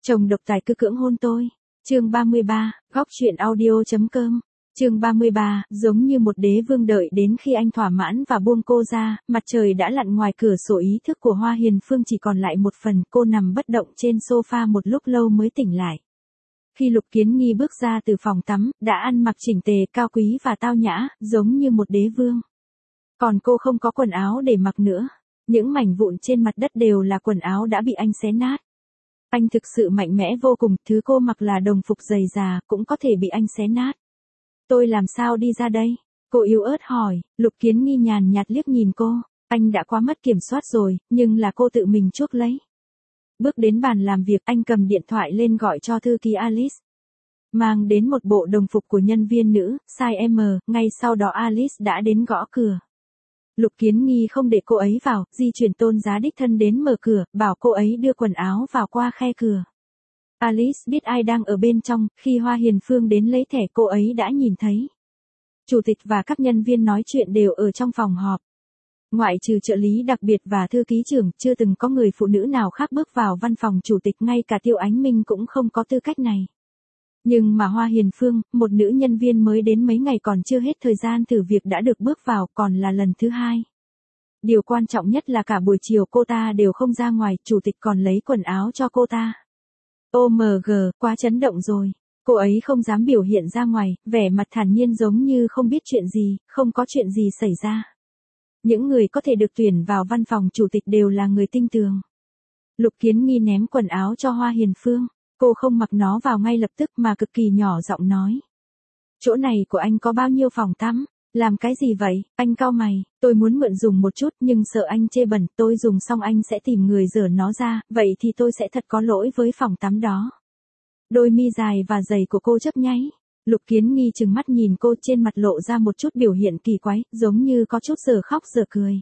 Chồng độc tài cứ cưỡng hôn tôi. Chương 33, góc truyện audio.com. Chương 33, giống như một đế vương đợi đến khi anh thỏa mãn và buông cô ra, mặt trời đã lặn ngoài cửa sổ, ý thức của Hoa Hiền Phương chỉ còn lại một phần, cô nằm bất động trên sofa một lúc lâu mới tỉnh lại. Khi Lục Kiến Nghi bước ra từ phòng tắm, đã ăn mặc chỉnh tề, cao quý và tao nhã, giống như một đế vương. Còn cô không có quần áo để mặc nữa. Những mảnh vụn trên mặt đất đều là quần áo đã bị anh xé nát. Anh thực sự mạnh mẽ vô cùng, thứ cô mặc là đồng phục dày già, cũng có thể bị anh xé nát. Tôi làm sao đi ra đây? Cô yếu ớt hỏi. Lục Kiến Nghi nhàn nhạt liếc nhìn cô. Anh đã quá mất kiểm soát rồi, nhưng là cô tự mình chuốc lấy. Bước đến bàn làm việc, anh cầm điện thoại lên gọi cho thư ký Alice. Mang đến một bộ đồng phục của nhân viên nữ, size M, ngay sau đó Alice đã đến gõ cửa. Lục Kiến Nghi không để cô ấy vào, di chuyển Tôn Giá đích thân đến mở cửa, bảo cô ấy đưa quần áo vào qua khe cửa. Alice biết ai đang ở bên trong, khi Hoa Hiền Phương đến lấy thẻ cô ấy đã nhìn thấy. Chủ tịch và các nhân viên nói chuyện đều ở trong phòng họp. Ngoại trừ trợ lý đặc biệt và thư ký trưởng, chưa từng có người phụ nữ nào khác bước vào văn phòng chủ tịch, ngay cả Tiêu Ánh Minh cũng không có tư cách này. Nhưng mà Hoa Hiền Phương, một nữ nhân viên mới đến mấy ngày còn chưa hết thời gian thử việc đã được bước vào, còn là lần thứ 2. Điều quan trọng nhất là cả buổi chiều cô ta đều không ra ngoài, chủ tịch còn lấy quần áo cho cô ta. OMG, quá chấn động rồi. Cô ấy không dám biểu hiện ra ngoài, vẻ mặt thản nhiên giống như không biết chuyện gì, không có chuyện gì xảy ra. Những người có thể được tuyển vào văn phòng chủ tịch đều là người tinh tường. Lục Kiến Nghi ném quần áo cho Hoa Hiền Phương. Cô không mặc nó vào ngay lập tức mà cực kỳ nhỏ giọng nói. Chỗ này của anh có bao nhiêu phòng tắm? Làm cái gì vậy? Anh cau mày. Tôi muốn mượn dùng một chút nhưng sợ anh chê bẩn, tôi dùng xong anh sẽ tìm người rửa nó ra, vậy thì tôi sẽ thật có lỗi với phòng tắm đó. Đôi mi dài và dày của cô chớp nháy. Lục Kiến Nghi trừng mắt nhìn cô, trên mặt lộ ra một chút biểu hiện kỳ quái, giống như có chút giờ khóc giờ cười.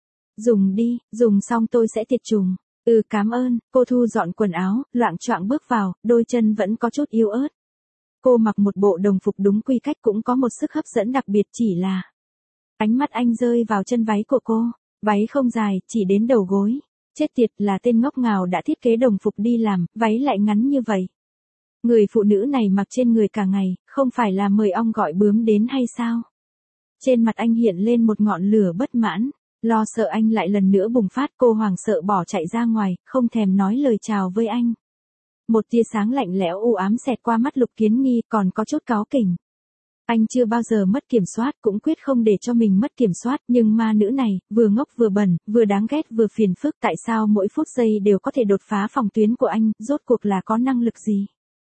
Dùng đi, dùng xong tôi sẽ tiệt trùng. Cảm ơn. Cô thu dọn quần áo, loạng choạng bước vào, đôi chân vẫn có chút yếu ớt. Cô mặc một bộ đồng phục đúng quy cách, cũng có một sức hấp dẫn đặc biệt, chỉ là ánh mắt anh rơi vào chân váy của cô. Váy không dài, chỉ đến đầu gối. Chết tiệt, là tên ngốc ngào đã thiết kế đồng phục đi làm, váy lại ngắn như vậy. Người phụ nữ này mặc trên người cả ngày, không phải là mời ong gọi bướm đến hay sao? Trên mặt anh hiện lên một ngọn lửa bất mãn. Lo sợ anh lại lần nữa bùng phát, cô hoảng sợ bỏ chạy ra ngoài, không thèm nói lời chào với anh. Một tia sáng lạnh lẽo u ám xẹt qua mắt Lục Kiến Nghi, còn có chút cáu kỉnh. Anh chưa bao giờ mất kiểm soát, cũng quyết không để cho mình mất kiểm soát, nhưng ma nữ này, vừa ngốc vừa bẩn, vừa đáng ghét vừa phiền phức, tại sao mỗi phút giây đều có thể đột phá phòng tuyến của anh, rốt cuộc là có năng lực gì?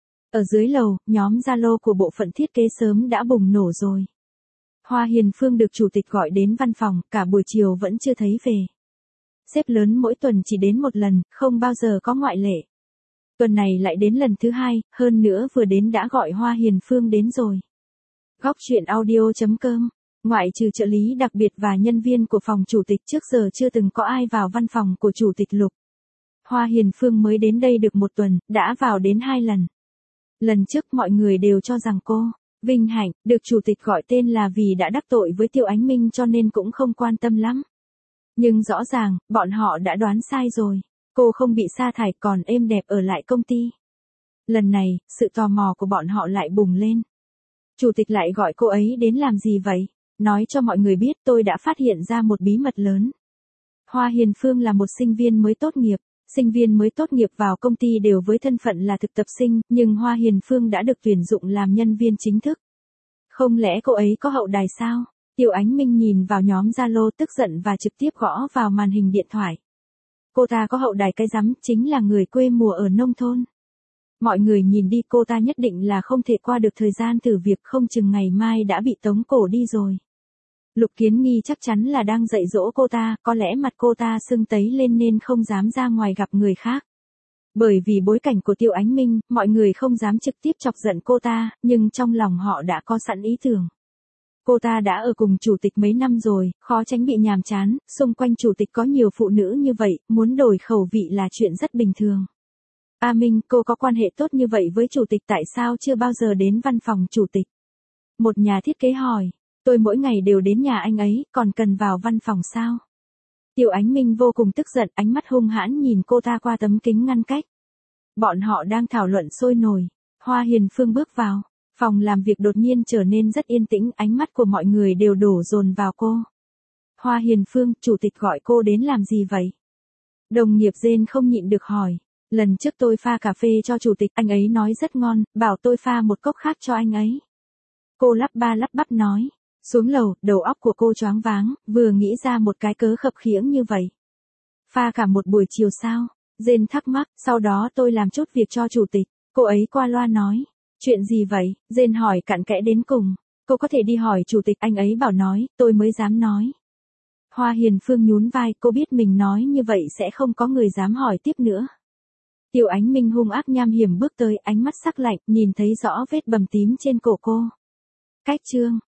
Ở dưới lầu, nhóm Zalo của bộ phận thiết kế sớm đã bùng nổ rồi. Hoa Hiền Phương được chủ tịch gọi đến văn phòng, cả buổi chiều vẫn chưa thấy về. Sếp lớn mỗi tuần chỉ đến một lần, không bao giờ có ngoại lệ. Tuần này lại đến lần thứ 2, hơn nữa vừa đến đã gọi Hoa Hiền Phương đến rồi. Góc truyện audio.com. Ngoại trừ trợ lý đặc biệt và nhân viên của phòng chủ tịch, trước giờ chưa từng có ai vào văn phòng của chủ tịch Lục. Hoa Hiền Phương mới đến đây được một tuần, đã vào đến 2 lần. Lần trước mọi người đều cho rằng cô vinh hạnh, được chủ tịch gọi tên là vì đã đắc tội với Tiêu Ánh Minh cho nên cũng không quan tâm lắm. Nhưng rõ ràng, bọn họ đã đoán sai rồi. Cô không bị sa thải còn êm đẹp ở lại công ty. Lần này, sự tò mò của bọn họ lại bùng lên. Chủ tịch lại gọi cô ấy đến làm gì vậy? Nói cho mọi người biết tôi đã phát hiện ra một bí mật lớn. Hoa Hiền Phương là một sinh viên mới tốt nghiệp. Sinh viên mới tốt nghiệp vào công ty đều với thân phận là thực tập sinh, nhưng Hoa Hiền Phương đã được tuyển dụng làm nhân viên chính thức. Không lẽ cô ấy có hậu đài sao? Tiêu Ánh Minh nhìn vào nhóm Zalo tức giận và trực tiếp gõ vào màn hình điện thoại. Cô ta có hậu đài cái rắm, chính là người quê mùa ở nông thôn. Mọi người nhìn đi, cô ta nhất định là không thể qua được thời gian thử việc, không chừng ngày mai đã bị tống cổ đi rồi. Lục Kiến Nghi chắc chắn là đang dạy dỗ cô ta, có lẽ mặt cô ta sưng tấy lên nên không dám ra ngoài gặp người khác. Bởi vì bối cảnh của Tiêu Ánh Minh, mọi người không dám trực tiếp chọc giận cô ta, nhưng trong lòng họ đã có sẵn ý tưởng. Cô ta đã ở cùng chủ tịch mấy năm rồi, khó tránh bị nhàm chán, xung quanh chủ tịch có nhiều phụ nữ như vậy, muốn đổi khẩu vị là chuyện rất bình thường. A Minh, cô có quan hệ tốt như vậy với chủ tịch, tại sao chưa bao giờ đến văn phòng chủ tịch? Một nhà thiết kế hỏi. Tôi mỗi ngày đều đến nhà anh ấy, còn cần vào văn phòng sao? Tiêu Ánh Minh vô cùng tức giận, ánh mắt hung hãn nhìn cô ta qua tấm kính ngăn cách. Bọn họ đang thảo luận sôi nổi. Hoa Hiền Phương bước vào. Phòng làm việc đột nhiên trở nên rất yên tĩnh, ánh mắt của mọi người đều đổ dồn vào cô. Hoa Hiền Phương, chủ tịch gọi cô đến làm gì vậy? Đồng nghiệp Jane không nhịn được hỏi. Lần trước tôi pha cà phê cho chủ tịch, anh ấy nói rất ngon, bảo tôi pha một cốc khác cho anh ấy. Cô lắp ba lắp bắp nói. Xuống lầu, đầu óc của cô choáng váng, vừa nghĩ ra một cái cớ khập khiễng như vậy. Pha cả một buổi chiều sao? Jane thắc mắc, sau đó tôi làm chút việc cho chủ tịch. Cô ấy qua loa nói. Chuyện gì vậy? Jane hỏi cặn kẽ đến cùng. Cô có thể đi hỏi chủ tịch, anh ấy bảo nói, tôi mới dám nói. Hoa Hiền Phương nhún vai, cô biết mình nói như vậy sẽ không có người dám hỏi tiếp nữa. Tiêu Ánh Minh hung ác nham hiểm bước tới, ánh mắt sắc lạnh, nhìn thấy rõ vết bầm tím trên cổ cô. Cách chương